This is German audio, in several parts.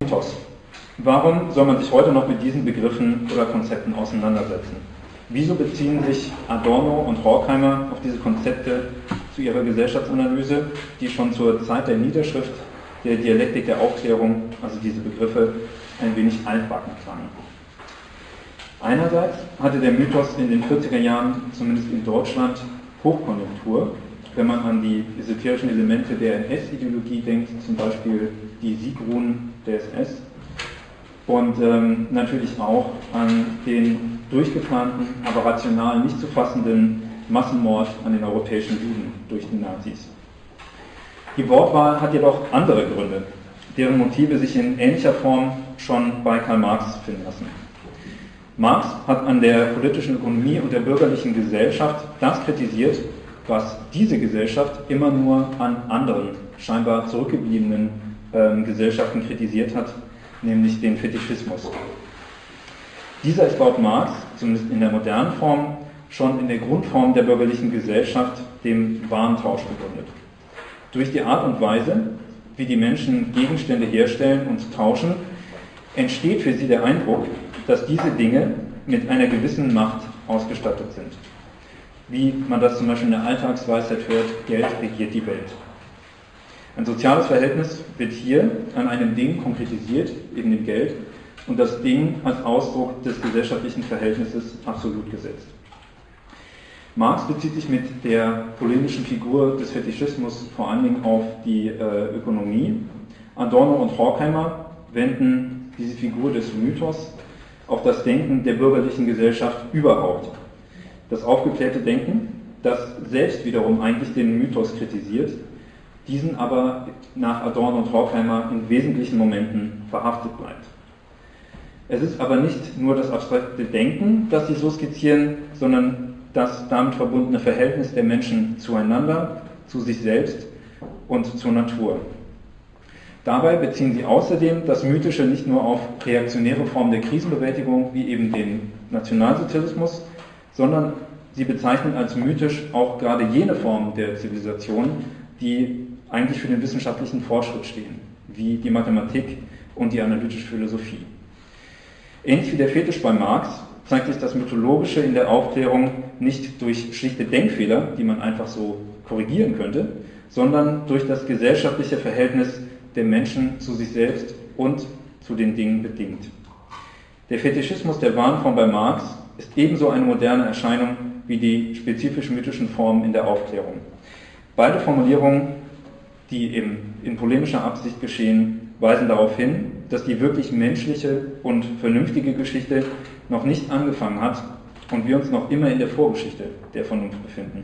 Mythos. Warum soll man sich heute noch mit diesen Begriffen oder Konzepten auseinandersetzen? Wieso beziehen sich Adorno und Horkheimer auf diese Konzepte zu ihrer Gesellschaftsanalyse, die schon zur Zeit der Niederschrift der Dialektik der Aufklärung, also diese Begriffe, ein wenig altbacken klangen? Einerseits hatte der Mythos in den 40er Jahren, zumindest in Deutschland, Hochkonjunktur, wenn man an die esoterischen Elemente der NS-Ideologie denkt, zum Beispiel die Siegruhen der SS, und natürlich auch an den durchgeplanten, aber rational nicht zu fassenden Massenmord an den europäischen Juden durch die Nazis. Die Wortwahl hat jedoch andere Gründe, deren Motive sich in ähnlicher Form schon bei Karl Marx finden lassen. Marx hat an der politischen Ökonomie und der bürgerlichen Gesellschaft das kritisiert, was diese Gesellschaft immer nur an anderen, scheinbar zurückgebliebenen Gesellschaften kritisiert hat, nämlich den Fetischismus. Dieser ist laut Marx, zumindest in der modernen Form, schon in der Grundform der bürgerlichen Gesellschaft, dem Warentausch, begründet. Durch die Art und Weise, wie die Menschen Gegenstände herstellen und tauschen, entsteht für sie der Eindruck, dass diese Dinge mit einer gewissen Macht ausgestattet sind. Wie man das zum Beispiel in der Alltagsweisheit hört, Geld regiert die Welt. Ein soziales Verhältnis wird hier an einem Ding konkretisiert, eben dem Geld, und das Ding als Ausdruck des gesellschaftlichen Verhältnisses absolut gesetzt. Marx bezieht sich mit der polemischen Figur des Fetischismus vor allen Dingen auf die Ökonomie. Adorno und Horkheimer wenden diese Figur des Mythos auf das Denken der bürgerlichen Gesellschaft überhaupt. Das aufgeklärte Denken, das selbst wiederum eigentlich den Mythos kritisiert, diesen aber nach Adorno und Horkheimer in wesentlichen Momenten verhaftet bleibt. Es ist aber nicht nur das abstrakte Denken, das sie so skizzieren, sondern das damit verbundene Verhältnis der Menschen zueinander, zu sich selbst und zur Natur. Dabei beziehen sie außerdem das Mythische nicht nur auf reaktionäre Formen der Krisenbewältigung, wie eben den Nationalsozialismus, sondern sie bezeichnen als mythisch auch gerade jene Formen der Zivilisation, die eigentlich für den wissenschaftlichen Fortschritt stehen, wie die Mathematik und die analytische Philosophie. Ähnlich wie der Fetisch bei Marx zeigt sich das Mythologische in der Aufklärung nicht durch schlichte Denkfehler, die man einfach so korrigieren könnte, sondern durch das gesellschaftliche Verhältnis der Menschen zu sich selbst und zu den Dingen bedingt. Der Fetischismus der Warenform bei Marx ist ebenso eine moderne Erscheinung wie die spezifisch mythischen Formen in der Aufklärung. Beide Formulierungen, die eben in polemischer Absicht geschehen, weisen darauf hin, dass die wirklich menschliche und vernünftige Geschichte noch nicht angefangen hat und wir uns noch immer in der Vorgeschichte der Vernunft befinden.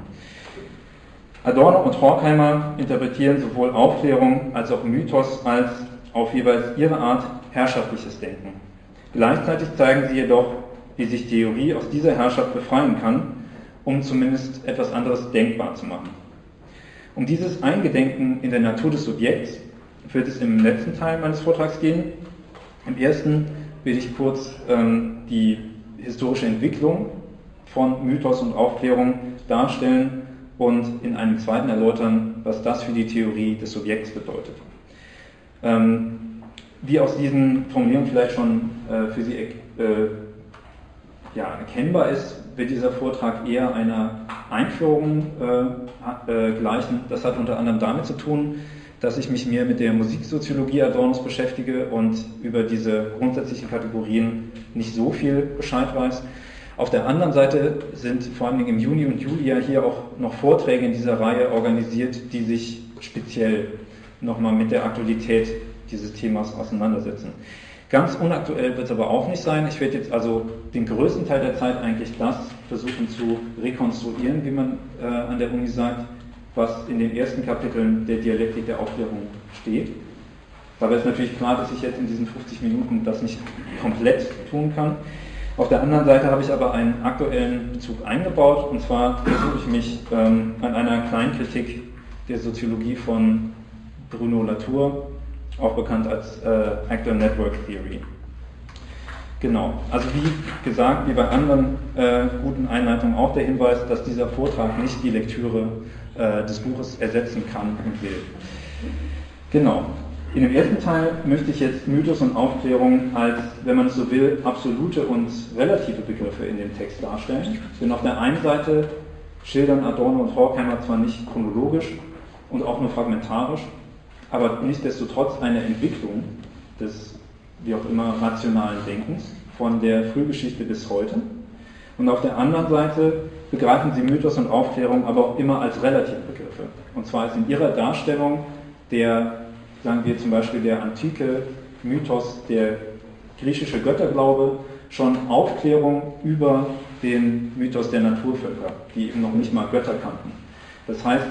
Adorno und Horkheimer interpretieren sowohl Aufklärung als auch Mythos als auf jeweils ihre Art herrschaftliches Denken. Gleichzeitig zeigen sie jedoch, wie sich Theorie aus dieser Herrschaft befreien kann, um zumindest etwas anderes denkbar zu machen. Um dieses Eingedenken in der Natur des Subjekts wird es im letzten Teil meines Vortrags gehen. Im ersten will ich kurz die historische Entwicklung von Mythos und Aufklärung darstellen und in einem zweiten erläutern, was das für die Theorie des Subjekts bedeutet. Wie aus diesen Formulierungen vielleicht schon für Sie erkennbar ist, wird dieser Vortrag eher einer Einführung gleichen. Das hat unter anderem damit zu tun, dass ich mich mehr mit der Musiksoziologie Adornos beschäftige und über diese grundsätzlichen Kategorien nicht so viel Bescheid weiß. Auf der anderen Seite sind vor allem im Juni und Juli ja hier auch noch Vorträge in dieser Reihe organisiert, die sich speziell nochmal mit der Aktualität dieses Themas auseinandersetzen. Ganz unaktuell wird es aber auch nicht sein. Ich werde jetzt also den größten Teil der Zeit eigentlich das versuchen zu rekonstruieren, wie man an der Uni sagt, was in den ersten Kapiteln der Dialektik der Aufklärung steht. Dabei ist natürlich klar, dass ich jetzt in diesen 50 Minuten das nicht komplett tun kann. Auf der anderen Seite habe ich aber einen aktuellen Bezug eingebaut, und zwar versuche ich mich an einer Kleinkritik der Soziologie von Bruno Latour, auch bekannt als Actor Network Theory. Genau, also wie gesagt, wie bei anderen guten Einleitungen auch der Hinweis, dass dieser Vortrag nicht die Lektüre des Buches ersetzen kann und will. Genau, In dem ersten Teil möchte ich jetzt Mythos und Aufklärung als, wenn man es so will, absolute und relative Begriffe in dem Text darstellen. Denn auf der einen Seite schildern Adorno und Horkheimer zwar nicht chronologisch und auch nur fragmentarisch, aber nichtsdestotrotz eine Entwicklung des, wie auch immer, rationalen Denkens von der Frühgeschichte bis heute. Und auf der anderen Seite begreifen sie Mythos und Aufklärung aber auch immer als relative Begriffe. Und zwar ist in ihrer Darstellung der, sagen wir zum Beispiel der antike Mythos, der griechische Götterglaube, schon Aufklärung über den Mythos der Naturvölker, die eben noch nicht mal Götter kannten. Das heißt,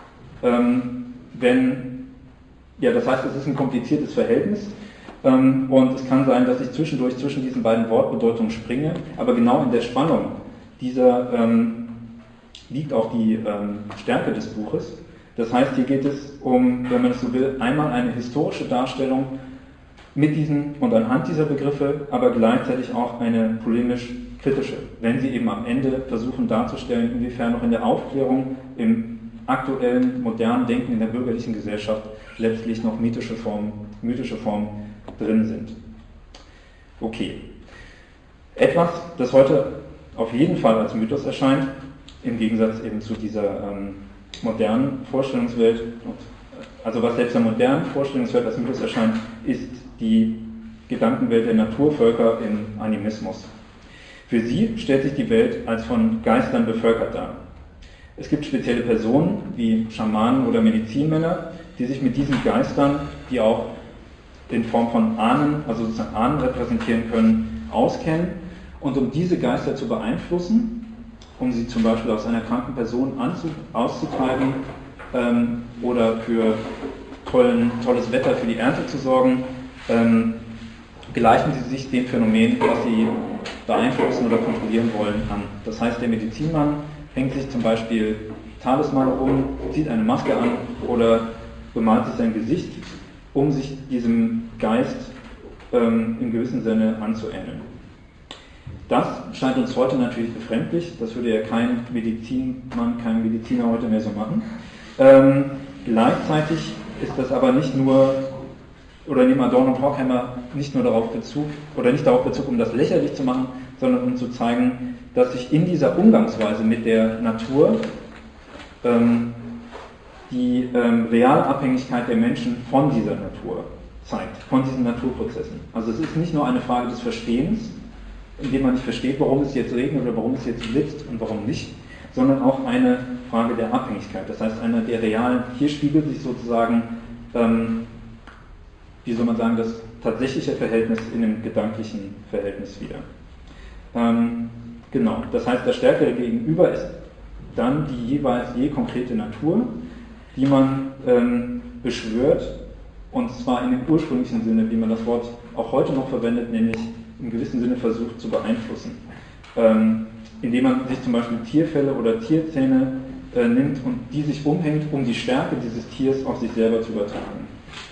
es ist ein kompliziertes Verhältnis und es kann sein, dass ich zwischendurch zwischen diesen beiden Wortbedeutungen springe, aber genau in der Spannung dieser liegt auch die Stärke des Buches. Das heißt, hier geht es um, wenn man es so will, einmal eine historische Darstellung mit diesen und anhand dieser Begriffe, aber gleichzeitig auch eine polemisch-kritische, wenn sie eben am Ende versuchen darzustellen, inwiefern noch in der Aufklärung, im aktuellen, modernen Denken in der bürgerlichen Gesellschaft letztlich noch mythische Formen drin sind. Okay. Etwas, das heute auf jeden Fall als Mythos erscheint, im Gegensatz eben zu dieser modernen Vorstellungswelt, also was selbst der modernen Vorstellungswelt als Mythos erscheint, ist die Gedankenwelt der Naturvölker im Animismus. Für sie stellt sich die Welt als von Geistern bevölkert dar. Es gibt spezielle Personen wie Schamanen oder Medizinmänner, die sich mit diesen Geistern, die auch in Form von Ahnen, also sozusagen Ahnen repräsentieren können, auskennen. Und um diese Geister zu beeinflussen, um sie zum Beispiel aus einer kranken Person auszutreiben oder für tolles Wetter für die Ernte zu sorgen, gleichen sie sich dem Phänomen, was sie beeinflussen oder kontrollieren wollen, an. Das heißt, der Medizinmann hängt sich zum Beispiel Talismane um, zieht eine Maske an oder bemalt sich sein Gesicht, um sich diesem Geist im gewissen Sinne anzuähneln. Das scheint uns heute natürlich befremdlich, das würde ja kein Medizinmann, kein Mediziner heute mehr so machen. Gleichzeitig ist das aber nicht nur, oder nehmen Adorno und Horkheimer nicht nur darauf Bezug, oder nicht darauf Bezug, um das lächerlich zu machen, sondern um zu zeigen, dass sich in dieser Umgangsweise mit der Natur die reale Abhängigkeit der Menschen von dieser Natur zeigt, von diesen Naturprozessen. Also es ist nicht nur eine Frage des Verstehens, indem man nicht versteht, warum es jetzt regnet oder warum es jetzt blitzt und warum nicht, sondern auch eine Frage der Abhängigkeit. Das heißt, eine der realen, hier spiegelt sich sozusagen, wie soll man sagen, das tatsächliche Verhältnis in dem gedanklichen Verhältnis wieder. Genau, das heißt, das stärkere Gegenüber ist dann die jeweils konkrete Natur, die man beschwört, und zwar in dem ursprünglichen Sinne, wie man das Wort auch heute noch verwendet, nämlich im gewissen Sinne versucht zu beeinflussen. Indem man sich zum Beispiel Tierfelle oder Tierzähne nimmt und die sich umhängt, um die Stärke dieses Tiers auf sich selber zu übertragen.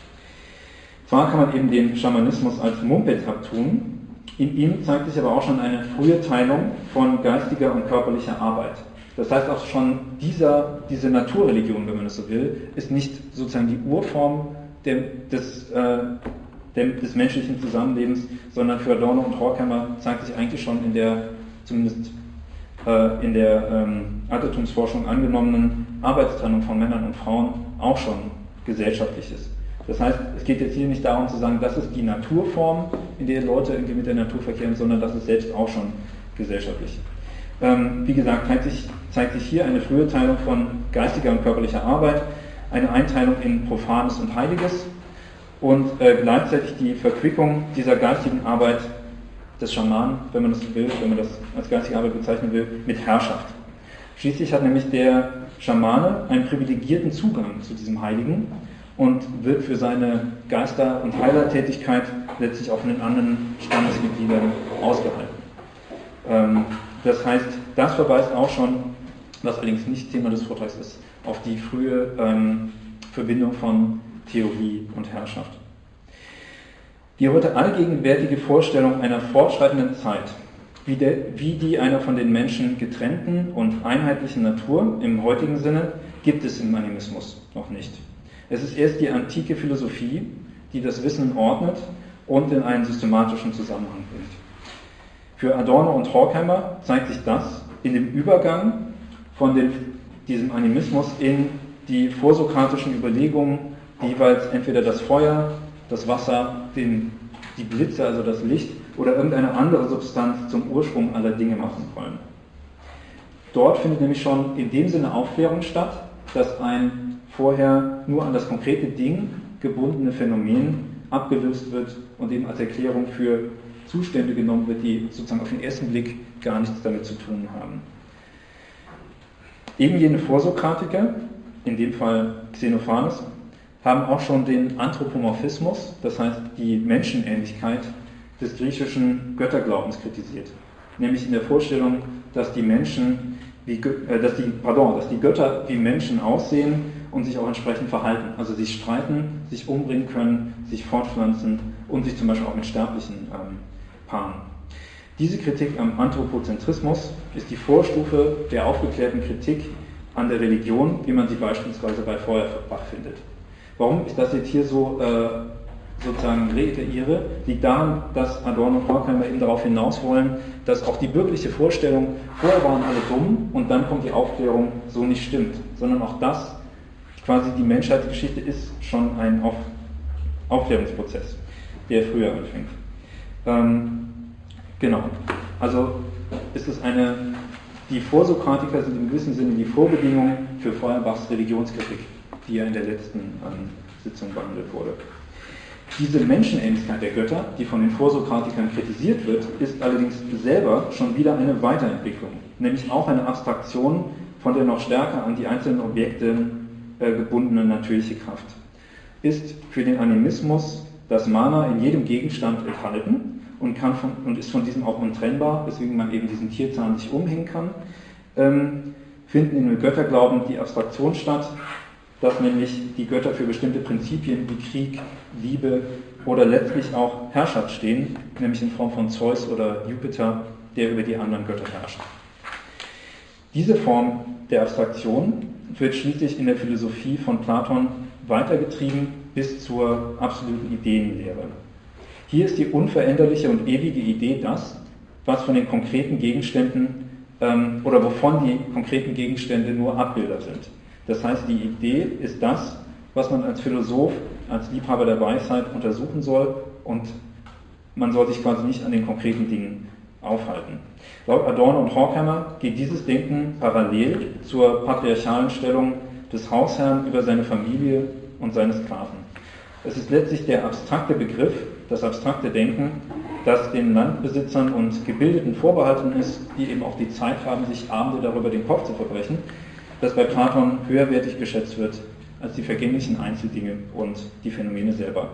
Zwar kann man eben den Schamanismus als Mumpet abtun, in ihm zeigt sich aber auch schon eine frühe Teilung von geistiger und körperlicher Arbeit. Das heißt auch schon, diese Naturreligion, wenn man es so will, ist nicht sozusagen die Urform des menschlichen Zusammenlebens, sondern für Adorno und Horkheimer zeigt sich eigentlich schon zumindest in der Altertumsforschung angenommenen Arbeitstrennung von Männern und Frauen auch schon gesellschaftliches. Das heißt, es geht jetzt hier nicht darum zu sagen, das ist die Naturform, in der Leute irgendwie mit der Natur verkehren, sondern das ist selbst auch schon gesellschaftlich. Wie gesagt, zeigt sich hier eine frühe Teilung von geistiger und körperlicher Arbeit, eine Einteilung in Profanes und Heiliges und gleichzeitig die Verquickung dieser geistigen Arbeit des Schamanen, wenn man das so will, wenn man das als geistige Arbeit bezeichnen will, mit Herrschaft. Schließlich hat nämlich der Schamane einen privilegierten Zugang zu diesem Heiligen und wird für seine Geister- und Heilertätigkeit letztlich auch von den anderen Stammesmitgliedern ausgehalten. Das heißt, das verweist auch schon, was allerdings nicht Thema des Vortrags ist, auf die frühe Verbindung von Theorie und Herrschaft. Die heute allgegenwärtige Vorstellung einer fortschreitenden Zeit, wie die einer von den Menschen getrennten und einheitlichen Natur im heutigen Sinne, gibt es im Animismus noch nicht. Es ist erst die antike Philosophie, die das Wissen ordnet und in einen systematischen Zusammenhang bringt. Für Adorno und Horkheimer zeigt sich das in dem Übergang von diesem Animismus in die vorsokratischen Überlegungen, die jeweils entweder das Feuer, das Wasser, die Blitze, also das Licht oder irgendeine andere Substanz zum Ursprung aller Dinge machen wollen. Dort findet nämlich schon in dem Sinne Aufklärung statt, dass ein vorher nur an das konkrete Ding gebundene Phänomen abgelöst wird und eben als Erklärung für Zustände genommen wird, die sozusagen auf den ersten Blick gar nichts damit zu tun haben. Eben jene Vorsokratiker, in dem Fall Xenophanes, haben auch schon den Anthropomorphismus, das heißt die Menschenähnlichkeit des griechischen Götterglaubens kritisiert. Nämlich in der Vorstellung, dass die Götter wie Menschen aussehen und sich auch entsprechend verhalten. Also sich streiten, sich umbringen können, sich fortpflanzen und sich zum Beispiel auch mit Sterblichen paaren. Diese Kritik am Anthropozentrismus ist die Vorstufe der aufgeklärten Kritik an der Religion, wie man sie beispielsweise bei Feuerbach findet. Warum ich das jetzt hier so sozusagen reitere, liegt daran, dass Adorno und Horkheimer eben darauf hinaus wollen, dass auch die bürgerliche Vorstellung, vorher waren alle dumm und dann kommt die Aufklärung, so nicht stimmt, sondern auch das, quasi die Menschheitsgeschichte ist schon ein Aufklärungsprozess, der früher anfängt. Genau, also ist es die Vorsokratiker sind im gewissen Sinne die Vorbedingung für Feuerbachs Religionskritik, die ja in der letzten Sitzung behandelt wurde. Diese Menschenähnlichkeit der Götter, die von den Vorsokratikern kritisiert wird, ist allerdings selber schon wieder eine Weiterentwicklung, nämlich auch eine Abstraktion von der noch stärker an die einzelnen Objekte gebundenen natürliche Kraft. Ist für den Animismus das Mana in jedem Gegenstand enthalten und ist von diesem auch untrennbar, weswegen man eben diesen Tierzahn sich umhängen kann, finden in dem Götterglauben die Abstraktion statt, dass nämlich die Götter für bestimmte Prinzipien wie Krieg, Liebe oder letztlich auch Herrschaft stehen, nämlich in Form von Zeus oder Jupiter, der über die anderen Götter herrscht. Diese Form der Abstraktion wird schließlich in der Philosophie von Platon weitergetrieben bis zur absoluten Ideenlehre. Hier ist die unveränderliche und ewige Idee das, was von den konkreten Gegenständen oder wovon die konkreten Gegenstände nur Abbilder sind. Das heißt, die Idee ist das, was man als Philosoph, als Liebhaber der Weisheit untersuchen soll und man soll sich quasi nicht an den konkreten Dingen aufhalten. Laut Adorno und Horkheimer geht dieses Denken parallel zur patriarchalen Stellung des Hausherrn über seine Familie und seine Sklaven. Es ist letztlich der abstrakte Begriff, das abstrakte Denken, das den Landbesitzern und Gebildeten vorbehalten ist, die eben auch die Zeit haben, sich Abende darüber den Kopf zu verbrechen, das bei Platon höherwertig geschätzt wird als die vergänglichen Einzeldinge und die Phänomene selber.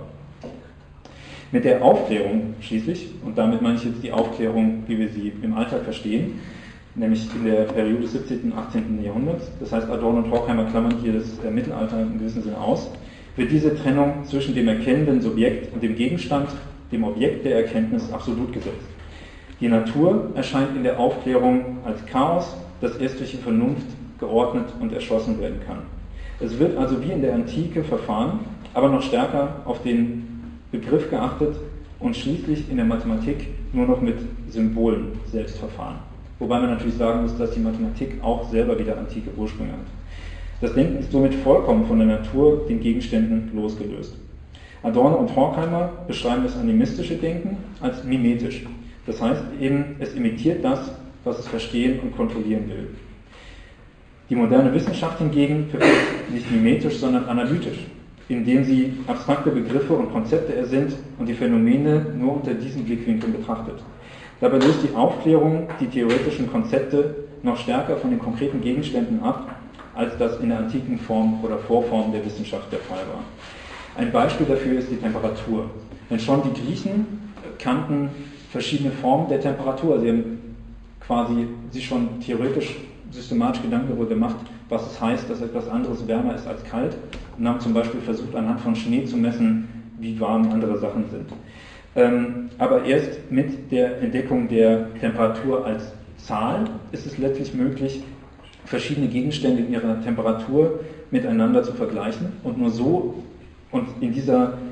Mit der Aufklärung schließlich, und damit meine ich jetzt die Aufklärung, wie wir sie im Alltag verstehen, nämlich in der Periode des 17. und 18. Jahrhunderts, das heißt Adorno und Horkheimer klammern hier das Mittelalter in gewissem Sinne aus, wird diese Trennung zwischen dem erkennenden Subjekt und dem Gegenstand, dem Objekt der Erkenntnis, absolut gesetzt. Die Natur erscheint in der Aufklärung als Chaos, das erst durch die Vernunft geordnet und erschlossen werden kann. Es wird also wie in der Antike verfahren, aber noch stärker auf den Begriff geachtet und schließlich in der Mathematik nur noch mit Symbolen selbst verfahren. Wobei man natürlich sagen muss, dass die Mathematik auch selber wieder antike Ursprünge hat. Das Denken ist somit vollkommen von der Natur, den Gegenständen, losgelöst. Adorno und Horkheimer beschreiben das animistische Denken als mimetisch. Das heißt eben, es imitiert das, was es verstehen und kontrollieren will. Die moderne Wissenschaft hingegen verfolgt nicht mimetisch, sondern analytisch, indem sie abstrakte Begriffe und Konzepte ersinnt und die Phänomene nur unter diesen Blickwinkeln betrachtet. Dabei löst die Aufklärung die theoretischen Konzepte noch stärker von den konkreten Gegenständen ab, als das in der antiken Form oder Vorform der Wissenschaft der Fall war. Ein Beispiel dafür ist die Temperatur. Denn schon die Griechen kannten verschiedene Formen der Temperatur, also sie haben quasi sich schon theoretisch systematisch Gedanken darüber gemacht, was es heißt, dass etwas anderes wärmer ist als kalt und haben zum Beispiel versucht, anhand von Schnee zu messen, wie warm andere Sachen sind. Aber erst mit der Entdeckung der Temperatur als Zahl ist es letztlich möglich, verschiedene Gegenstände in ihrer Temperatur miteinander zu vergleichen und nur so und in dieser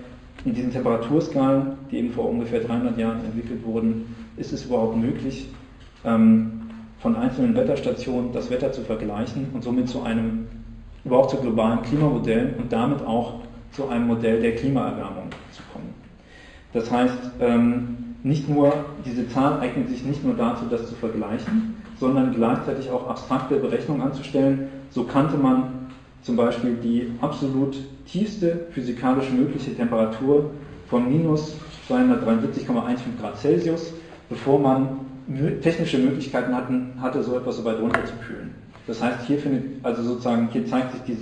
in diesen Temperaturskalen, die eben vor ungefähr 300 Jahren entwickelt wurden, ist es überhaupt möglich, von einzelnen Wetterstationen das Wetter zu vergleichen und somit überhaupt zu globalen Klimamodellen und damit auch zu einem Modell der Klimaerwärmung zu kommen. Das heißt, diese Zahl eignet sich nicht nur dazu, das zu vergleichen, sondern gleichzeitig auch abstrakte Berechnungen anzustellen. So kannte man zum Beispiel die absolut tiefste physikalisch mögliche Temperatur von minus 273,15 Grad Celsius, bevor man technische Möglichkeiten hatte, so etwas so weit runterzukühlen. Das heißt, hier zeigt sich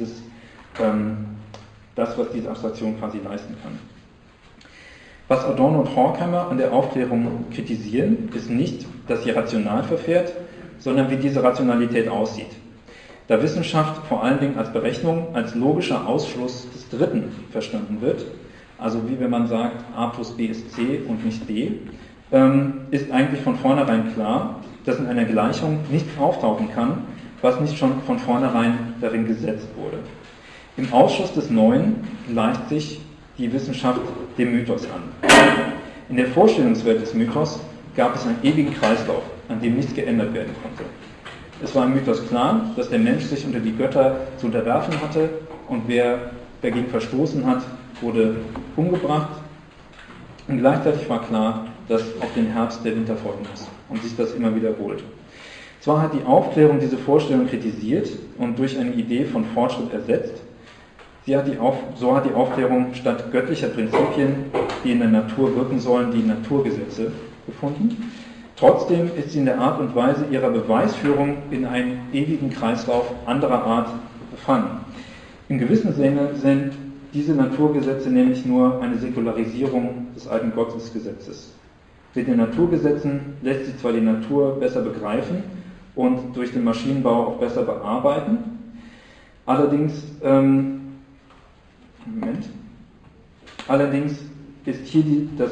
das, was diese Abstraktion quasi leisten kann. Was Adorno und Horkheimer an der Aufklärung kritisieren, ist nicht, dass sie rational verfährt, sondern wie diese Rationalität aussieht. Da Wissenschaft vor allen Dingen als Berechnung, als logischer Ausschluss des Dritten verstanden wird, also wie wenn man sagt, a plus b ist c und nicht d, ist eigentlich von vornherein klar, dass in einer Gleichung nichts auftauchen kann, was nicht schon von vornherein darin gesetzt wurde. Im Ausschuss des Neuen gleicht sich die Wissenschaft dem Mythos an. In der Vorstellungswelt des Mythos gab es einen ewigen Kreislauf, an dem nichts geändert werden konnte. Es war im Mythos klar, dass der Mensch sich unter die Götter zu unterwerfen hatte und wer dagegen verstoßen hat, wurde umgebracht. Und gleichzeitig war klar, dass auf den Herbst der Winter folgen muss und sich das immer wiederholt. Zwar hat die Aufklärung diese Vorstellung kritisiert und durch eine Idee von Fortschritt ersetzt, so hat die Aufklärung statt göttlicher Prinzipien, die in der Natur wirken sollen, die Naturgesetze gefunden. Trotzdem ist sie in der Art und Weise ihrer Beweisführung in einen ewigen Kreislauf anderer Art befangen. Im gewissen Sinne sind diese Naturgesetze nämlich nur eine Säkularisierung des alten Gottesgesetzes. Mit den Naturgesetzen lässt sich zwar die Natur besser begreifen und durch den Maschinenbau auch besser bearbeiten, allerdings ist hier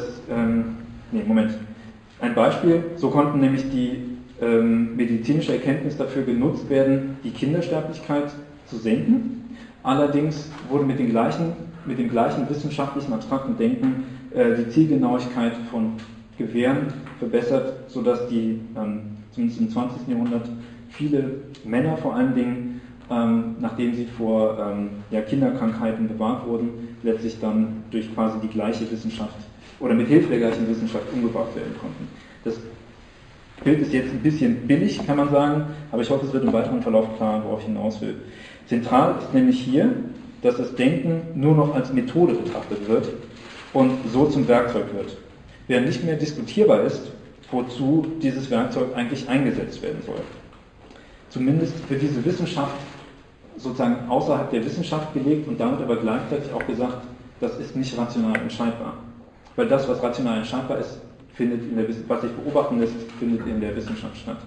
ein Beispiel, so konnten nämlich die medizinische Erkenntnis dafür genutzt werden, die Kindersterblichkeit zu senken. Allerdings wurde mit dem gleichen wissenschaftlichen abstrakten Denken die Zielgenauigkeit von Gewehren verbessert, sodass zumindest im 20. Jahrhundert viele Männer vor allen Dingen, nachdem sie vor Kinderkrankheiten bewahrt wurden, letztlich dann durch quasi die gleiche Wissenschaft oder mit Hilfe der gleichen Wissenschaft umgebracht werden konnten. Das Bild ist jetzt ein bisschen billig, kann man sagen, aber ich hoffe, es wird im weiteren Verlauf klar, worauf ich hinaus will. Zentral ist nämlich hier, dass das Denken nur noch als Methode betrachtet wird und so zum Werkzeug wird. Während nicht mehr diskutierbar ist, wozu dieses Werkzeug eigentlich eingesetzt werden soll. Zumindest wird diese Wissenschaft sozusagen außerhalb der Wissenschaft gelegt und damit aber gleichzeitig auch gesagt, das ist nicht rational entscheidbar. Weil das, was rational entscheidbar ist, was sich beobachten lässt, findet in der Wissenschaft statt.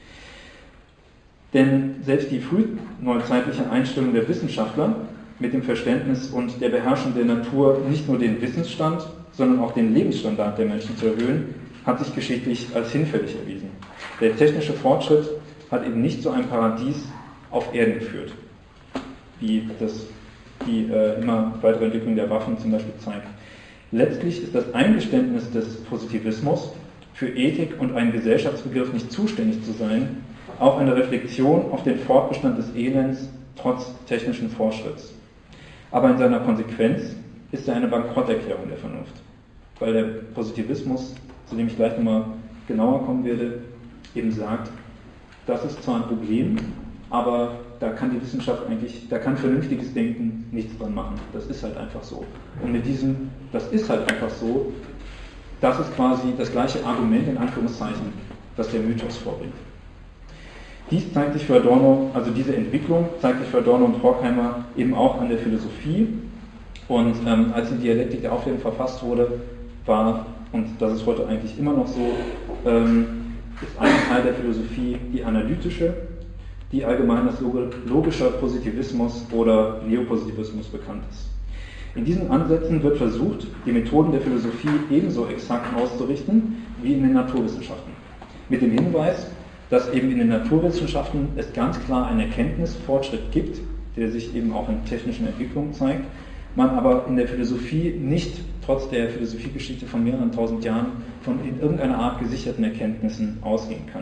Denn selbst die frühneuzeitliche Einstellung der Wissenschaftler mit dem Verständnis und der Beherrschung der Natur nicht nur den Wissensstand, sondern auch den Lebensstandard der Menschen zu erhöhen, hat sich geschichtlich als hinfällig erwiesen. Der technische Fortschritt hat eben nicht zu einem Paradies auf Erden geführt, wie die immer weitere Entwicklung der Waffen zum Beispiel zeigt. Letztlich ist das Eingeständnis des Positivismus, für Ethik und einen Gesellschaftsbegriff nicht zuständig zu sein, auch eine Reflexion auf den Fortbestand des Elends trotz technischen Fortschritts. Aber in seiner Konsequenz ist er eine Bankrotterklärung der Vernunft, weil der Positivismus, zu dem ich gleich nochmal genauer kommen werde, eben sagt, das ist zwar ein Problem, aber da kann die Wissenschaft da kann vernünftiges Denken nichts dran machen. Das ist halt einfach so. Und mit diesem, das ist halt einfach so, das ist quasi das gleiche Argument in Anführungszeichen, das der Mythos vorbringt. Dies zeigt sich für Adorno, also diese Entwicklung zeigt sich für Adorno und Horkheimer eben auch an der Philosophie. Und als die Dialektik der Aufklärung verfasst wurde, war, und das ist heute eigentlich immer noch so, ist ein Teil der Philosophie die analytische, die allgemein als logischer Positivismus oder Neopositivismus bekannt ist. In diesen Ansätzen wird versucht, die Methoden der Philosophie ebenso exakt auszurichten wie in den Naturwissenschaften. Mit dem Hinweis, dass eben in den Naturwissenschaften es ganz klar einen Erkenntnisfortschritt gibt, der sich eben auch in technischen Entwicklungen zeigt, man aber in der Philosophie nicht trotz der Philosophiegeschichte von mehreren tausend Jahren von in irgendeiner Art gesicherten Erkenntnissen ausgehen kann.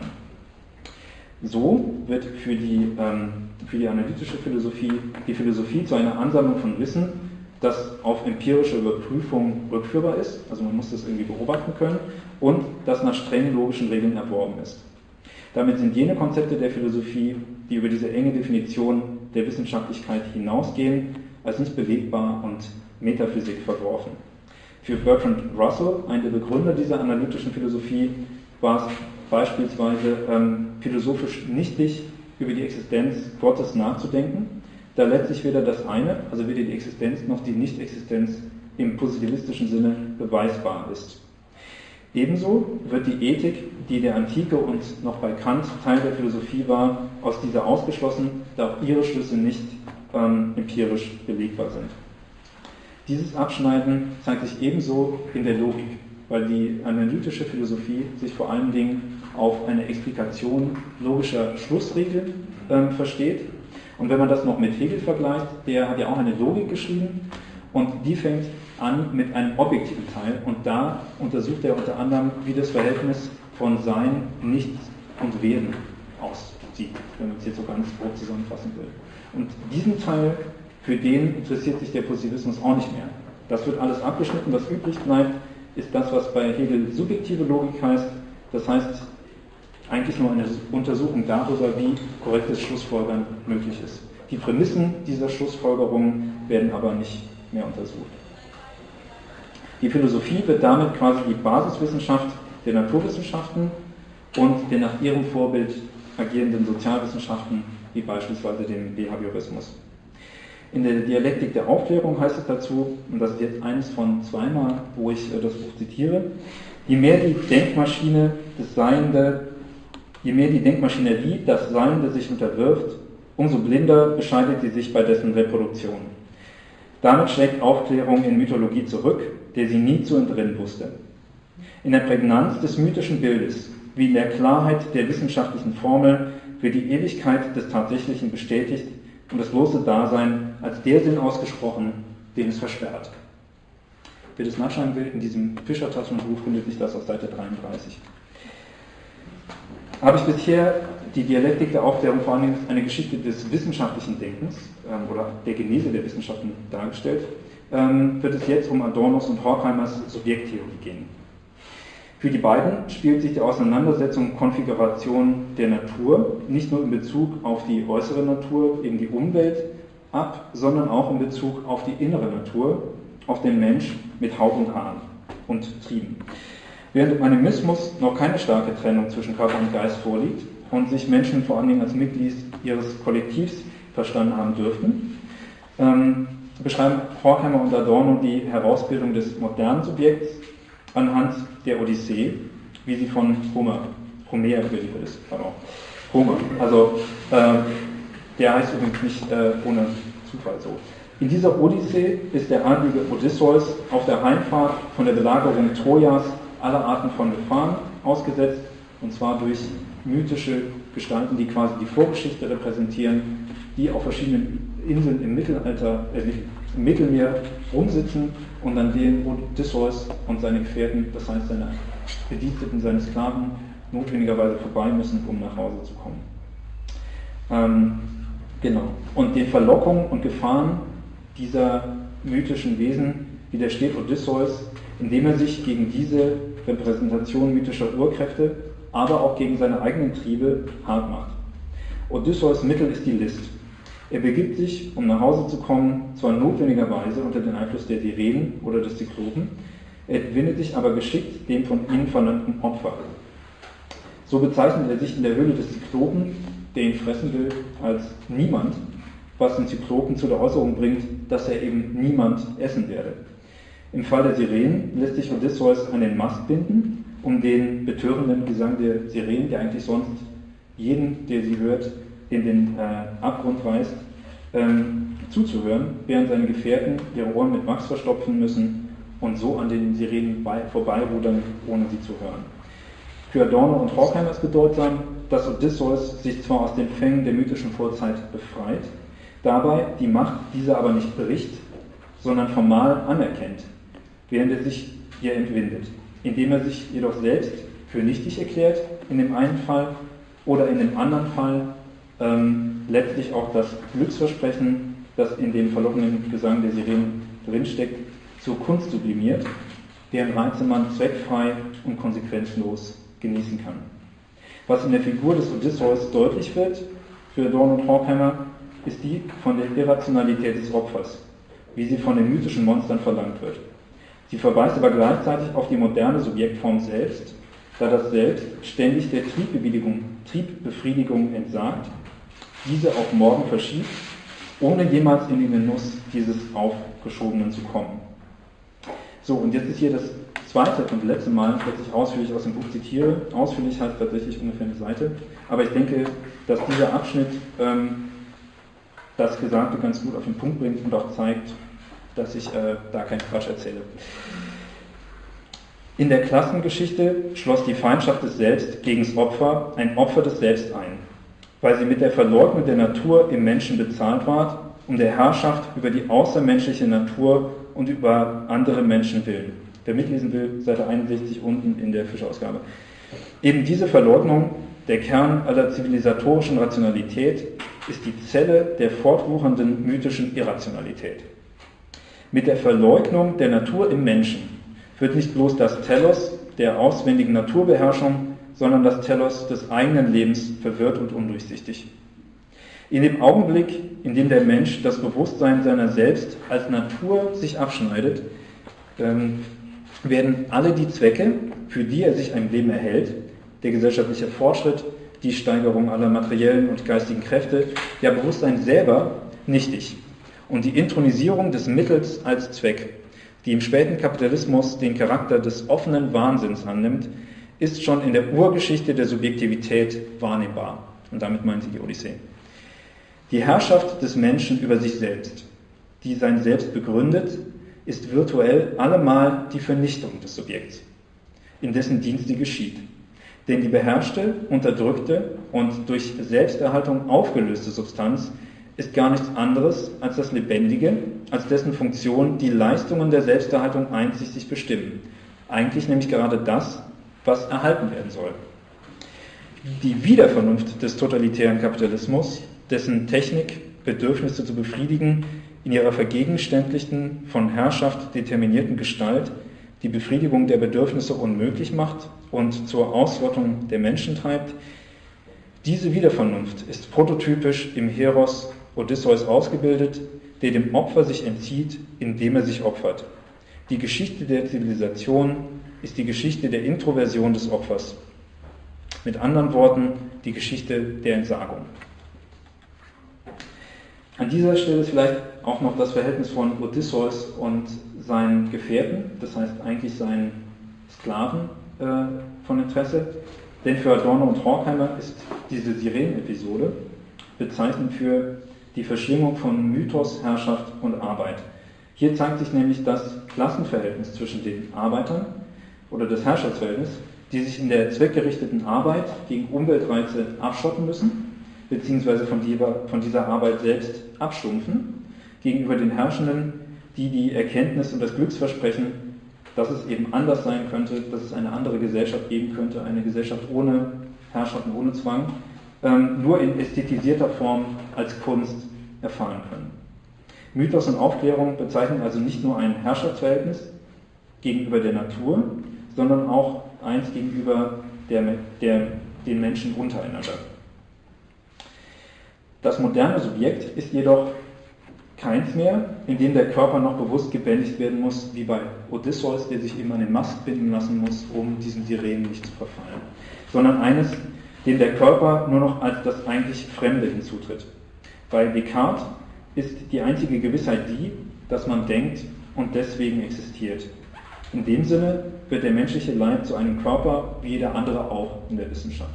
So wird für die analytische Philosophie die Philosophie zu einer Ansammlung von Wissen, das auf empirische Überprüfung rückführbar ist, also man muss das irgendwie beobachten können, und das nach strengen logischen Regeln erworben ist. Damit sind jene Konzepte der Philosophie, die über diese enge Definition der Wissenschaftlichkeit hinausgehen, als nicht belegbar und Metaphysik verworfen. Für Bertrand Russell, einen der Begründer dieser analytischen Philosophie, war es beispielsweise philosophisch nichtig, über die Existenz Gottes nachzudenken, da letztlich weder das eine, also weder die Existenz noch die Nichtexistenz im positivistischen Sinne beweisbar ist. Ebenso wird die Ethik, die der Antike und noch bei Kant Teil der Philosophie war, aus dieser ausgeschlossen, da auch ihre Schlüsse nicht empirisch belegbar sind. Dieses Abschneiden zeigt sich ebenso in der Logik, weil die analytische Philosophie sich vor allen Dingen auf eine Explikation logischer Schlussregeln versteht. Und wenn man das noch mit Hegel vergleicht, der hat ja auch eine Logik geschrieben und die fängt an mit einem objektiven Teil und da untersucht er unter anderem, wie das Verhältnis von Sein, Nichts und Werden aussieht, wenn man es jetzt so ganz grob zusammenfassen will. Und diesen Teil, für den interessiert sich der Positivismus auch nicht mehr. Das wird alles abgeschnitten, was übrig bleibt, ist das, was bei Hegel subjektive Logik heißt, das heißt eigentlich nur eine Untersuchung darüber, wie korrektes Schlussfolgern möglich ist. Die Prämissen dieser Schlussfolgerungen werden aber nicht mehr untersucht. Die Philosophie wird damit quasi die Basiswissenschaft der Naturwissenschaften und der nach ihrem Vorbild agierenden Sozialwissenschaften, wie beispielsweise dem Behaviorismus. In der Dialektik der Aufklärung heißt es dazu, und das ist jetzt eines von zweimal, wo ich das Buch zitiere, je mehr die Denkmaschinerie das Seiende sich unterwirft, umso blinder bescheidet sie sich bei dessen Reproduktion. Damit schlägt Aufklärung in Mythologie zurück, der sie nie zu entrinnen wusste. In der Prägnanz des mythischen Bildes, wie in der Klarheit der wissenschaftlichen Formel, wird die Ewigkeit des Tatsächlichen bestätigt und das bloße Dasein als der Sinn ausgesprochen, den es versperrt. Wer das nachschauen will, in diesem Fischer-Taschenbuch findet sich das auf Seite 33. Habe ich bisher die Dialektik der Aufklärung vor allem eine Geschichte des wissenschaftlichen Denkens oder der Genese der Wissenschaften dargestellt, wird es jetzt um Adornos und Horkheimers Subjekttheorie gehen. Für die beiden spielt sich die Auseinandersetzung Konfiguration der Natur nicht nur in Bezug auf die äußere Natur, eben die Umwelt, ab, sondern auch in Bezug auf die innere Natur, auf den Mensch mit Haut und Haaren und Trieben. Während im Animismus noch keine starke Trennung zwischen Körper und Geist vorliegt und sich Menschen vor allen Dingen als Mitglied ihres Kollektivs verstanden haben dürften, beschreiben Horkheimer und Adorno die Herausbildung des modernen Subjekts anhand der Odyssee, wie sie von Homer überliefert ist. Homer, also der heißt übrigens nicht ohne Zufall so. In dieser Odyssee ist der adlige Odysseus auf der Heimfahrt von der Belagerung Trojas aller Arten von Gefahren ausgesetzt, und zwar durch mythische Gestalten, die quasi die Vorgeschichte repräsentieren, die auf verschiedenen Inseln im Mittelmeer rumsitzen und an denen Odysseus und seine Gefährten, das heißt seine Bediensteten, seine Sklaven, notwendigerweise vorbei müssen, um nach Hause zu kommen. Genau. Und den Verlockungen und Gefahren dieser mythischen Wesen widersteht Odysseus, indem er sich gegen diese Repräsentation mythischer Urkräfte, aber auch gegen seine eigenen Triebe hart macht. Odysseus' Mittel ist die List. Er begibt sich, um nach Hause zu kommen, zwar notwendigerweise unter den Einfluss der Sirenen oder des Zyklopen, er windet sich aber geschickt dem von ihnen verlangten Opfer. So bezeichnet er sich in der Höhle des Zyklopen, der ihn fressen will, als niemand, was den Zyklopen zu der Äußerung bringt, dass er eben niemand essen werde. Im Fall der Sirenen lässt sich Odysseus an den Mast binden, um den betörenden Gesang der Sirenen, der eigentlich sonst jeden, der sie hört, in den Abgrund weist, zuzuhören, während seine Gefährten ihre Ohren mit Wachs verstopfen müssen und so an den Sirenen vorbeirudern, ohne sie zu hören. Für Adorno und Horkheimer ist bedeutsam, dass Odysseus sich zwar aus den Fängen der mythischen Vorzeit befreit, dabei die Macht dieser aber nicht bricht, sondern formal anerkennt. während er sich ihr entwindet, indem er sich jedoch selbst für nichtig erklärt, in dem einen Fall, oder in dem anderen Fall letztlich auch das Glücksversprechen, das in dem verlockenden Gesang der Sirenen drinsteckt, zur Kunst sublimiert, deren Reize man zweckfrei und konsequenzlos genießen kann. Was in der Figur des Odysseus deutlich wird, für Adorno und Horkheimer, ist die von der Irrationalität des Opfers, wie sie von den mythischen Monstern verlangt wird. Sie verweist aber gleichzeitig auf die moderne Subjektform selbst, da das Selbst ständig der Triebbefriedigung entsagt, diese auf morgen verschiebt, ohne jemals in den Genuss dieses Aufgeschobenen zu kommen. So, und jetzt ist hier das zweite und letzte Mal, dass ich ausführlich aus dem Buch zitiere. Ausführlich heißt tatsächlich ungefähr eine Seite, aber ich denke, dass dieser Abschnitt das Gesagte ganz gut auf den Punkt bringt und auch zeigt, dass ich da keinen Quatsch erzähle. In der Klassengeschichte schloss die Feindschaft des Selbst gegen das Opfer ein Opfer des Selbst ein, weil sie mit der Verleugnung der Natur im Menschen bezahlt ward, um der Herrschaft über die außermenschliche Natur und über andere Menschen willen. Wer mitlesen will, Seite 61 unten in der Fischer-Ausgabe. Eben diese Verleugnung, der Kern aller zivilisatorischen Rationalität, ist die Zelle der fortwuchernden mythischen Irrationalität. Mit der Verleugnung der Natur im Menschen wird nicht bloß das Telos der auswendigen Naturbeherrschung, sondern das Telos des eigenen Lebens verwirrt und undurchsichtig. In dem Augenblick, in dem der Mensch das Bewusstsein seiner selbst als Natur sich abschneidet, werden alle die Zwecke, für die er sich ein Leben erhält, der gesellschaftliche Fortschritt, die Steigerung aller materiellen und geistigen Kräfte, ja Bewusstsein selber, nichtig. Und die Intronisierung des Mittels als Zweck, die im späten Kapitalismus den Charakter des offenen Wahnsinns annimmt, ist schon in der Urgeschichte der Subjektivität wahrnehmbar. Und damit meint sie die Odyssee. Die Herrschaft des Menschen über sich selbst, die sein Selbst begründet, ist virtuell allemal die Vernichtung des Subjekts, in dessen Dienst sie geschieht. Denn die beherrschte, unterdrückte und durch Selbsterhaltung aufgelöste Substanz ist gar nichts anderes als das Lebendige, als dessen Funktion die Leistungen der Selbsterhaltung einzig sich bestimmen. Eigentlich nämlich gerade das, was erhalten werden soll. Die Wiedervernunft des totalitären Kapitalismus, dessen Technik, Bedürfnisse zu befriedigen, in ihrer vergegenständlichten, von Herrschaft determinierten Gestalt die Befriedigung der Bedürfnisse unmöglich macht und zur Ausrottung der Menschen treibt, diese Wiedervernunft ist prototypisch im Heros Odysseus ausgebildet, der dem Opfer sich entzieht, indem er sich opfert. Die Geschichte der Zivilisation ist die Geschichte der Introversion des Opfers. Mit anderen Worten, die Geschichte der Entsagung. An dieser Stelle ist vielleicht auch noch das Verhältnis von Odysseus und seinen Gefährten, das heißt eigentlich seinen Sklaven, von Interesse. Denn für Adorno und Horkheimer ist diese Sirenen-Episode bezeichnend für die Verschlingung von Mythos, Herrschaft und Arbeit. Hier zeigt sich nämlich das Klassenverhältnis zwischen den Arbeitern oder das Herrschaftsverhältnis, die sich in der zweckgerichteten Arbeit gegen Umweltreize abschotten müssen, beziehungsweise von dieser Arbeit selbst abstumpfen, gegenüber den Herrschenden, die die Erkenntnis und das Glücksversprechen, dass es eben anders sein könnte, dass es eine andere Gesellschaft geben könnte, eine Gesellschaft ohne Herrschaft und ohne Zwang, nur in ästhetisierter Form als Kunst erfahren können. Mythos und Aufklärung bezeichnen also nicht nur ein Herrschaftsverhältnis gegenüber der Natur, sondern auch eins gegenüber den Menschen untereinander. Das moderne Subjekt ist jedoch keins mehr, in dem der Körper noch bewusst gebändigt werden muss, wie bei Odysseus, der sich eben an den Mast binden lassen muss, um diesen Sirenen nicht zu verfallen, sondern eines, dem der Körper nur noch als das eigentlich Fremde hinzutritt. Bei Descartes ist die einzige Gewissheit die, dass man denkt und deswegen existiert. In dem Sinne wird der menschliche Leib zu einem Körper wie jeder andere auch in der Wissenschaft.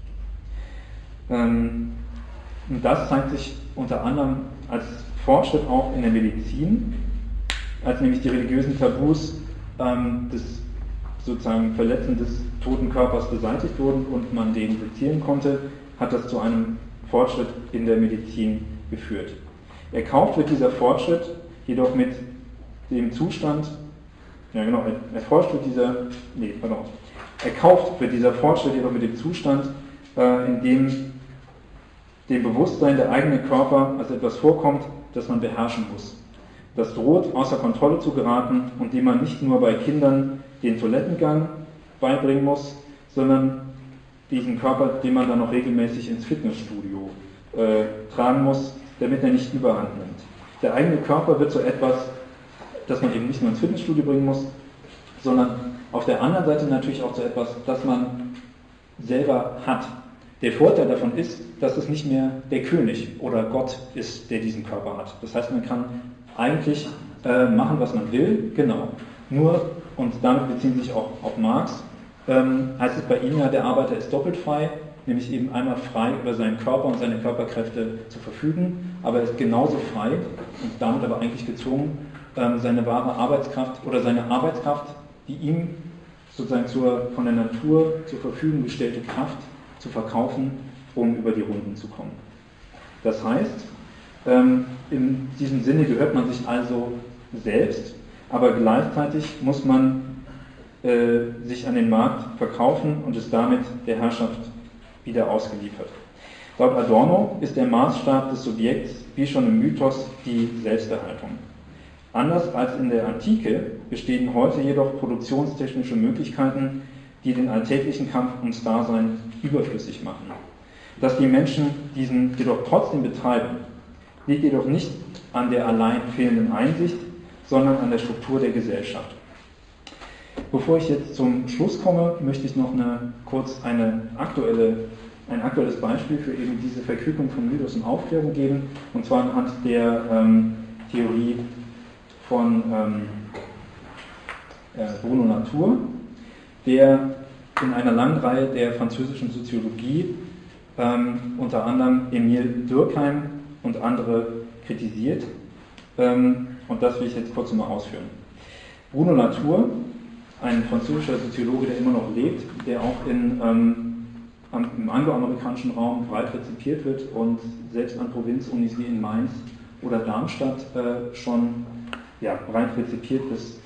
Und das zeigt sich unter anderem als Fortschritt auch in der Medizin, als nämlich die religiösen Tabus des sozusagen Verletzen des toten Körpers beseitigt wurden und man den sezieren konnte, hat das zu einem Fortschritt in der Medizin geführt. Erkauft wird dieser Fortschritt jedoch mit dem Zustand, Ja genau, er kauft für dieser Fortschritt jedoch mit dem Zustand, in dem dem Bewusstsein der eigene Körper als etwas vorkommt, das man beherrschen muss. Das droht, außer Kontrolle zu geraten und dem man nicht nur bei Kindern den Toilettengang beibringen muss, sondern diesen Körper, den man dann noch regelmäßig ins Fitnessstudio tragen muss, damit er nicht überhand nimmt. Der eigene Körper wird so etwas, das man eben nicht nur ins Fitnessstudio bringen muss, sondern auf der anderen Seite natürlich auch so etwas, das man selber hat. Der Vorteil davon ist, dass es nicht mehr der König oder Gott ist, der diesen Körper hat. Das heißt, man kann eigentlich machen, was man will, genau. Nur, und damit beziehen sich auch auf Marx, heißt es bei ihm ja, der Arbeiter ist doppelt frei, nämlich eben einmal frei über seinen Körper und seine Körperkräfte zu verfügen, aber er ist genauso frei und damit aber eigentlich gezwungen, seine wahre Arbeitskraft oder seine Arbeitskraft, die ihm sozusagen von der Natur zur Verfügung gestellte Kraft zu verkaufen, um über die Runden zu kommen. Das heißt, in diesem Sinne gehört man sich also selbst, aber gleichzeitig muss man sich an den Markt verkaufen und ist damit der Herrschaft wieder ausgeliefert. Laut Adorno ist der Maßstab des Subjekts, wie schon im Mythos, die Selbsterhaltung. Anders als in der Antike bestehen heute jedoch produktionstechnische Möglichkeiten, die den alltäglichen Kampf ums Dasein überflüssig machen. Dass die Menschen diesen jedoch trotzdem betreiben, liegt jedoch nicht an der allein fehlenden Einsicht, sondern an der Struktur der Gesellschaft. Bevor ich jetzt zum Schluss komme, möchte ich noch kurz ein aktuelles Beispiel für eben diese Verquickung von Mythos und Aufklärung geben, und zwar anhand der Theorie von Bruno Latour, der in einer langen Reihe der französischen Soziologie unter anderem Emile Durkheim und andere kritisiert, und das will ich jetzt kurz mal ausführen. Bruno Latour, ein französischer Soziologe, der immer noch lebt, der auch im angloamerikanischen Raum breit rezipiert wird und selbst an Provinzunis wie in Mainz oder Darmstadt schon breit rezipiert ist,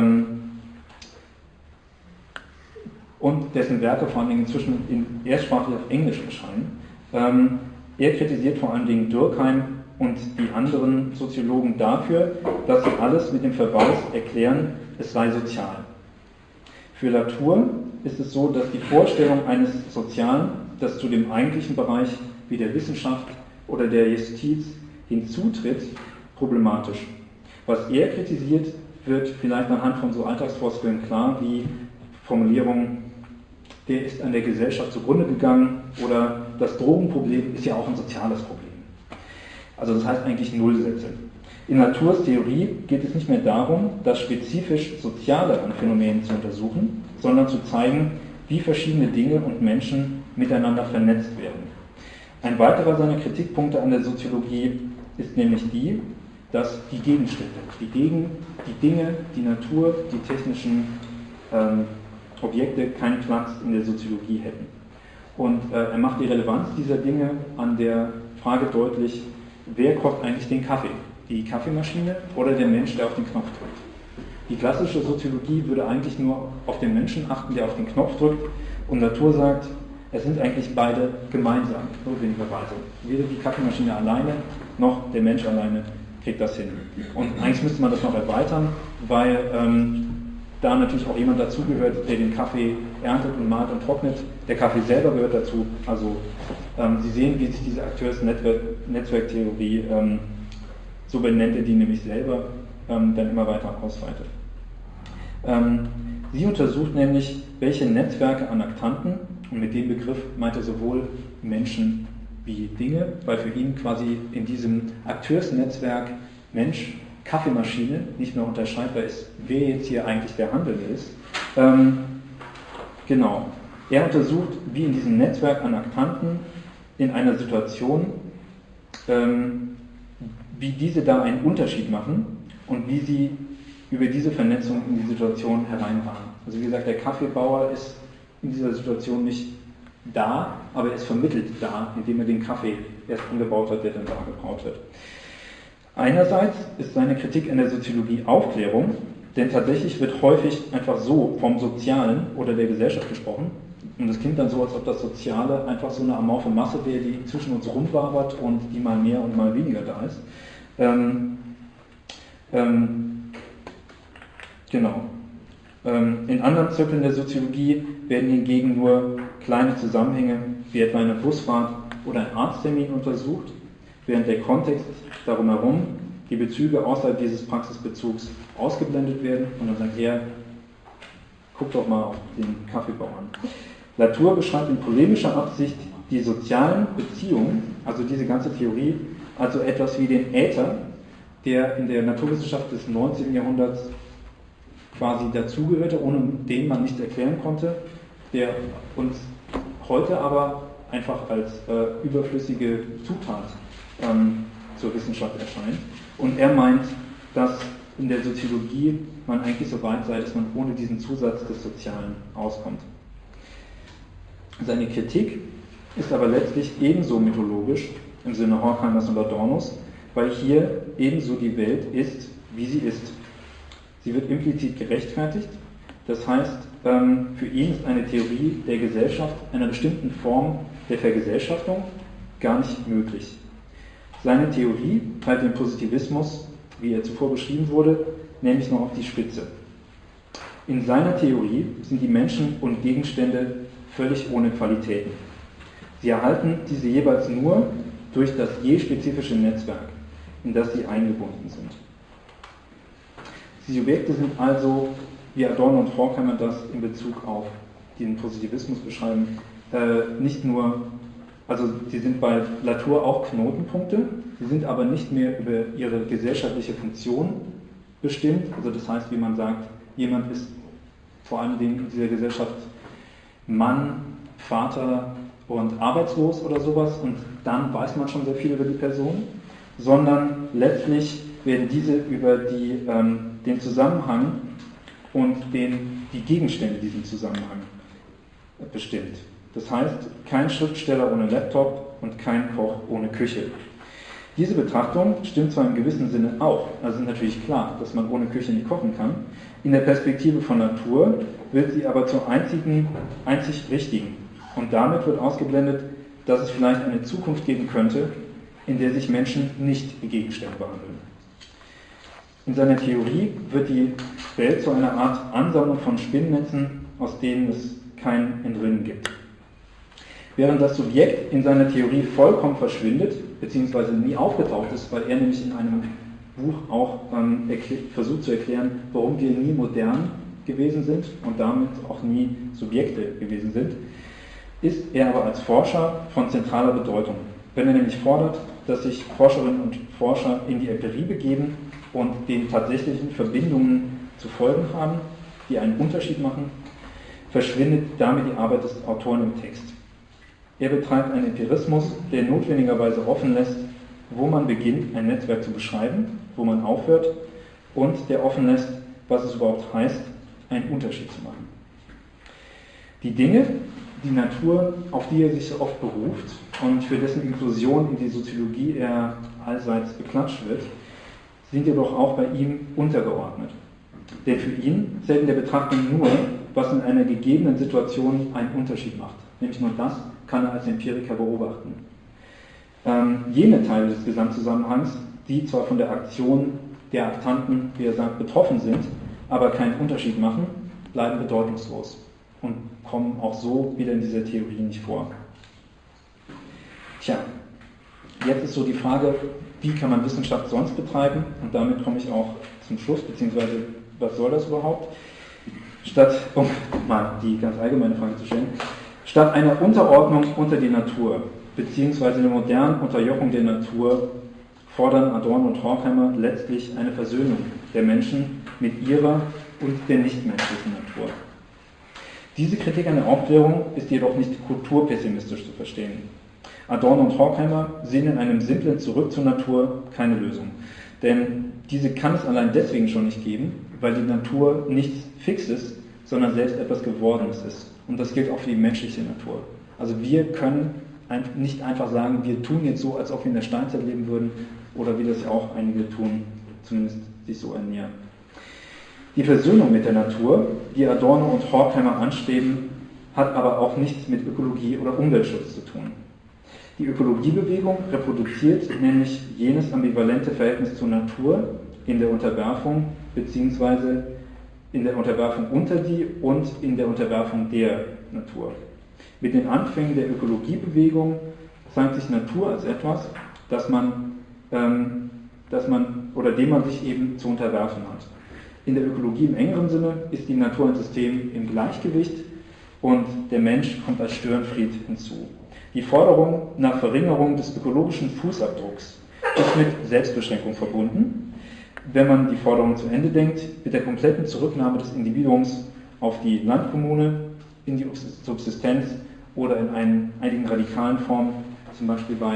und dessen Werke vor allen Dingen inzwischen erstsprachlich auf Englisch erscheinen. Er kritisiert vor allen Dingen Durkheim und die anderen Soziologen dafür, dass sie alles mit dem Verweis erklären, es sei sozial. Für Latour ist es so, dass die Vorstellung eines Sozialen, das zu dem eigentlichen Bereich wie der Wissenschaft oder der Justiz hinzutritt, problematisch. Was er kritisiert, wird vielleicht anhand von so Alltagsfloskeln klar, wie Formulierungen, der ist an der Gesellschaft zugrunde gegangen, oder das Drogenproblem ist ja auch ein soziales Problem. Also das heißt eigentlich Nullsätze. In Latours Theorie geht es nicht mehr darum, das spezifisch Soziale an Phänomenen zu untersuchen, sondern zu zeigen, wie verschiedene Dinge und Menschen miteinander vernetzt werden. Ein weiterer seiner Kritikpunkte an der Soziologie ist nämlich dass die Gegenstände, die Dinge, die Natur, die technischen Objekte keinen Platz in der Soziologie hätten. Und er macht die Relevanz dieser Dinge an der Frage deutlich, wer kocht eigentlich den Kaffee? Die Kaffeemaschine oder der Mensch, der auf den Knopf drückt? Die klassische Soziologie würde eigentlich nur auf den Menschen achten, der auf den Knopf drückt, und Latour sagt, es sind eigentlich beide gemeinsam, notwendigerweise. Weder die Kaffeemaschine alleine, noch der Mensch alleine kriegt das hin. Und eigentlich müsste man das noch erweitern, weil da natürlich auch jemand dazugehört, der den Kaffee erntet und mahlt und trocknet. Der Kaffee selber gehört dazu. Also Sie sehen, wie sich diese Akteursnetzwerktheorie, so benennt er die nämlich selber, dann immer weiter ausweitet. Sie untersucht nämlich, welche Netzwerke an Aktanten, und mit dem Begriff meint er sowohl Menschen wie Dinge, weil für ihn quasi in diesem Akteursnetzwerk Mensch, Kaffeemaschine nicht mehr unterscheidbar ist, wer jetzt hier eigentlich der Handelnde ist. Genau. Er untersucht, wie in diesem Netzwerk an Aktanten in einer Situation, wie diese da einen Unterschied machen und wie sie über diese Vernetzung in die Situation hereinragen. Also wie gesagt, der Kaffeebauer ist in dieser Situation nicht da, aber er ist vermittelt da, indem er den Kaffee erst angebaut hat, der dann da gebraut wird. Einerseits ist seine Kritik an der Soziologie Aufklärung, Denn tatsächlich wird häufig einfach so vom Sozialen oder der Gesellschaft gesprochen. Und das klingt dann so, als ob das Soziale einfach so eine amorphe Masse wäre, die zwischen uns rumwabert und die mal mehr und mal weniger da ist. Genau. In anderen Zirkeln der Soziologie werden hingegen nur kleine Zusammenhänge, wie etwa eine Busfahrt oder ein Arzttermin untersucht, während der Kontext darum herum, die Bezüge außerhalb dieses Praxisbezugs ausgeblendet werden und dann sagt er, guck doch mal auf den Kaffeebau an. Latour beschreibt in polemischer Absicht die sozialen Beziehungen, also diese ganze Theorie, also etwas wie den Äther, der in der Naturwissenschaft des 19. Jahrhunderts quasi dazugehörte, ohne den man nichts erklären konnte, der uns heute aber einfach als überflüssige Zutat zur Wissenschaft erscheint. Und er meint, dass in der Soziologie man eigentlich so weit sei, dass man ohne diesen Zusatz des Sozialen auskommt. Seine Kritik ist aber letztlich ebenso mythologisch im Sinne Horkheimers und Adornos, weil hier ebenso die Welt ist, wie sie ist. Sie wird implizit gerechtfertigt, das heißt, für ihn ist eine Theorie der Gesellschaft, einer bestimmten Form der Vergesellschaftung, gar nicht möglich. Seine Theorie treibt den Positivismus, wie er zuvor beschrieben wurde, nämlich noch auf die Spitze. In seiner Theorie sind die Menschen und Gegenstände völlig ohne Qualitäten. Sie erhalten diese jeweils nur durch das je spezifische Netzwerk, in das sie eingebunden sind. Die Subjekte sind also, wie Adorno und Horkheimer das in Bezug auf den Positivismus beschreiben, nicht nur, also sie sind bei Latour auch Knotenpunkte, sie sind aber nicht mehr über ihre gesellschaftliche Funktion bestimmt, also das heißt, wie man sagt, jemand ist vor allen Dingen in dieser Gesellschaft Mann, Vater und arbeitslos oder sowas und dann weiß man schon sehr viel über die Person, sondern letztlich werden diese über den Zusammenhang und die Gegenstände diesem Zusammenhang bestimmt. Das heißt, kein Schriftsteller ohne Laptop und kein Koch ohne Küche. Diese Betrachtung stimmt zwar im gewissen Sinne auch, also ist natürlich klar, dass man ohne Küche nicht kochen kann. In der Perspektive von Natur wird sie aber zur einzig richtigen. Und damit wird ausgeblendet, dass es vielleicht eine Zukunft geben könnte, in der sich Menschen nicht wie Gegenstände behandeln. In seiner Theorie wird die Welt zu einer Art Ansammlung von Spinnnetzen, aus denen es kein Entrinnen gibt. Während das Subjekt in seiner Theorie vollkommen verschwindet, beziehungsweise nie aufgetaucht ist, weil er nämlich in einem Buch auch versucht zu erklären, warum wir nie modern gewesen sind und damit auch nie Subjekte gewesen sind, ist er aber als Forscher von zentraler Bedeutung. Wenn er nämlich fordert, dass sich Forscherinnen und Forscher in die Empirie begeben und den tatsächlichen Verbindungen zu folgen haben, die einen Unterschied machen, verschwindet damit die Arbeit des Autoren im Text. Er betreibt einen Empirismus, der notwendigerweise offen lässt, wo man beginnt, ein Netzwerk zu beschreiben, wo man aufhört und der offen lässt, was es überhaupt heißt, einen Unterschied zu machen. Die Dinge, die Natur, auf die er sich so oft beruft und für dessen Inklusion in die Soziologie er allseits beklatscht wird, sind jedoch auch bei ihm untergeordnet. Denn für ihn zählt in der Betrachtung nur, was in einer gegebenen Situation einen Unterschied macht. Nämlich nur das kann er als Empiriker beobachten. Jene Teile des Gesamtzusammenhangs, die zwar von der Aktion der Aktanten, wie er sagt, betroffen sind, aber keinen Unterschied machen, bleiben bedeutungslos und kommen auch so wieder in dieser Theorie nicht vor. Tja, jetzt ist so die Frage, wie kann man Wissenschaft sonst betreiben? Und damit komme ich auch zum Schluss, beziehungsweise was soll das überhaupt? Um mal die ganz allgemeine Frage zu stellen, statt einer Unterordnung unter die Natur, beziehungsweise einer modernen Unterjochung der Natur, fordern Adorno und Horkheimer letztlich eine Versöhnung der Menschen mit ihrer und der nichtmenschlichen Natur. Diese Kritik an der Aufklärung ist jedoch nicht kulturpessimistisch zu verstehen. Adorno und Horkheimer sehen in einem simplen Zurück zur Natur keine Lösung. Denn diese kann es allein deswegen schon nicht geben, weil die Natur nichts Fixes, sondern selbst etwas Gewordenes ist. Und das gilt auch für die menschliche Natur. Also wir können nicht einfach sagen, wir tun jetzt so, als ob wir in der Steinzeit leben würden, oder wie das ja auch einige tun, zumindest sich so ernähren. Die Versöhnung mit der Natur, die Adorno und Horkheimer anstreben, hat aber auch nichts mit Ökologie oder Umweltschutz zu tun. Die Ökologiebewegung reproduziert nämlich jenes ambivalente Verhältnis zur Natur in der Unterwerfung bzw. in der Unterwerfung unter die und in der Unterwerfung der Natur. Mit den Anfängen der Ökologiebewegung zeigt sich Natur als etwas, dem man sich eben zu unterwerfen hat. In der Ökologie im engeren Sinne ist die Natur ein System im Gleichgewicht und der Mensch kommt als Störenfried hinzu. Die Forderung nach Verringerung des ökologischen Fußabdrucks ist mit Selbstbeschränkung verbunden. Wenn man die Forderung zu Ende denkt, mit der kompletten Zurücknahme des Individuums auf die Landkommune, in die Subsistenz oder in einigen radikalen Formen, zum Beispiel bei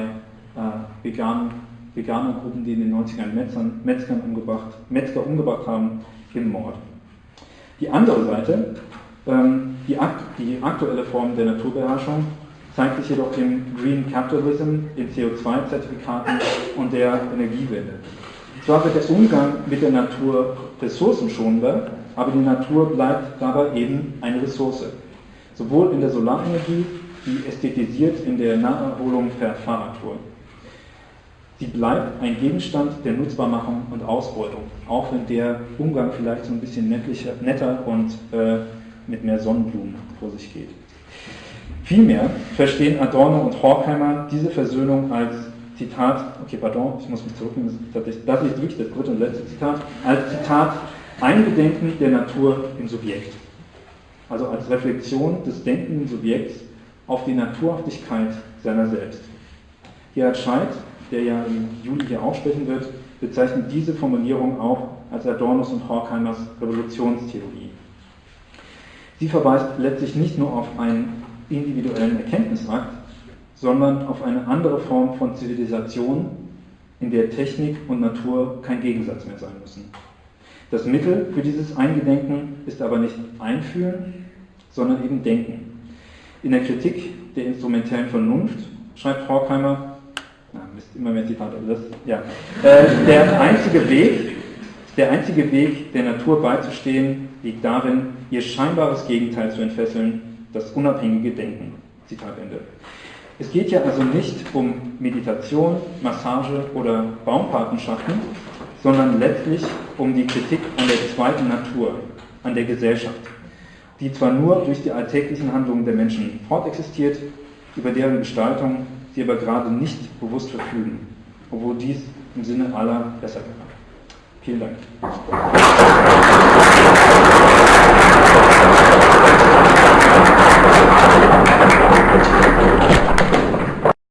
Veganergruppen, die in den 90ern Metzger umgebracht haben, im Mord. Die andere Seite, die aktuelle Form der Naturbeherrschung, zeigt sich jedoch im Green Capitalism, den CO2-Zertifikaten und der Energiewende. Zwar wird der Umgang mit der Natur ressourcenschonender, aber die Natur bleibt dabei eben eine Ressource. Sowohl in der Solarenergie wie ästhetisiert in der Naherholung per Fahrradtour. Sie bleibt ein Gegenstand der Nutzbarmachung und Ausbeutung, auch wenn der Umgang vielleicht so ein bisschen netter und mit mehr Sonnenblumen vor sich geht. Vielmehr verstehen Adorno und Horkheimer diese Versöhnung als Zitat, okay, pardon, ich muss mich zurücknehmen, das ist wirklich das dritte und letzte Zitat, als Zitat, Eingedenken der Natur im Subjekt. Also als Reflexion des denkenden Subjekts auf die Naturhaftigkeit seiner selbst. Gerhard Scheidt, der ja im Juli hier aufsprechen wird, bezeichnet diese Formulierung auch als Adornos und Horkheimers Revolutionstheorie. Sie verweist letztlich nicht nur auf einen individuellen Erkenntnisakt, sondern auf eine andere Form von Zivilisation, in der Technik und Natur kein Gegensatz mehr sein müssen. Das Mittel für dieses Eingedenken ist aber nicht Einfühlen, sondern eben Denken. In der Kritik der instrumentellen Vernunft schreibt Horkheimer, immer mehr Zitate, aber das, ja, der einzige Weg, der Natur beizustehen, liegt darin, ihr scheinbares Gegenteil zu entfesseln, das unabhängige Denken. Zitat Ende. Es geht ja also nicht um Meditation, Massage oder Baumpatenschaften, sondern letztlich um die Kritik an der zweiten Natur, an der Gesellschaft, die zwar nur durch die alltäglichen Handlungen der Menschen fortexistiert, über deren Gestaltung sie aber gerade nicht bewusst verfügen, obwohl dies im Sinne aller besser wäre. Vielen Dank.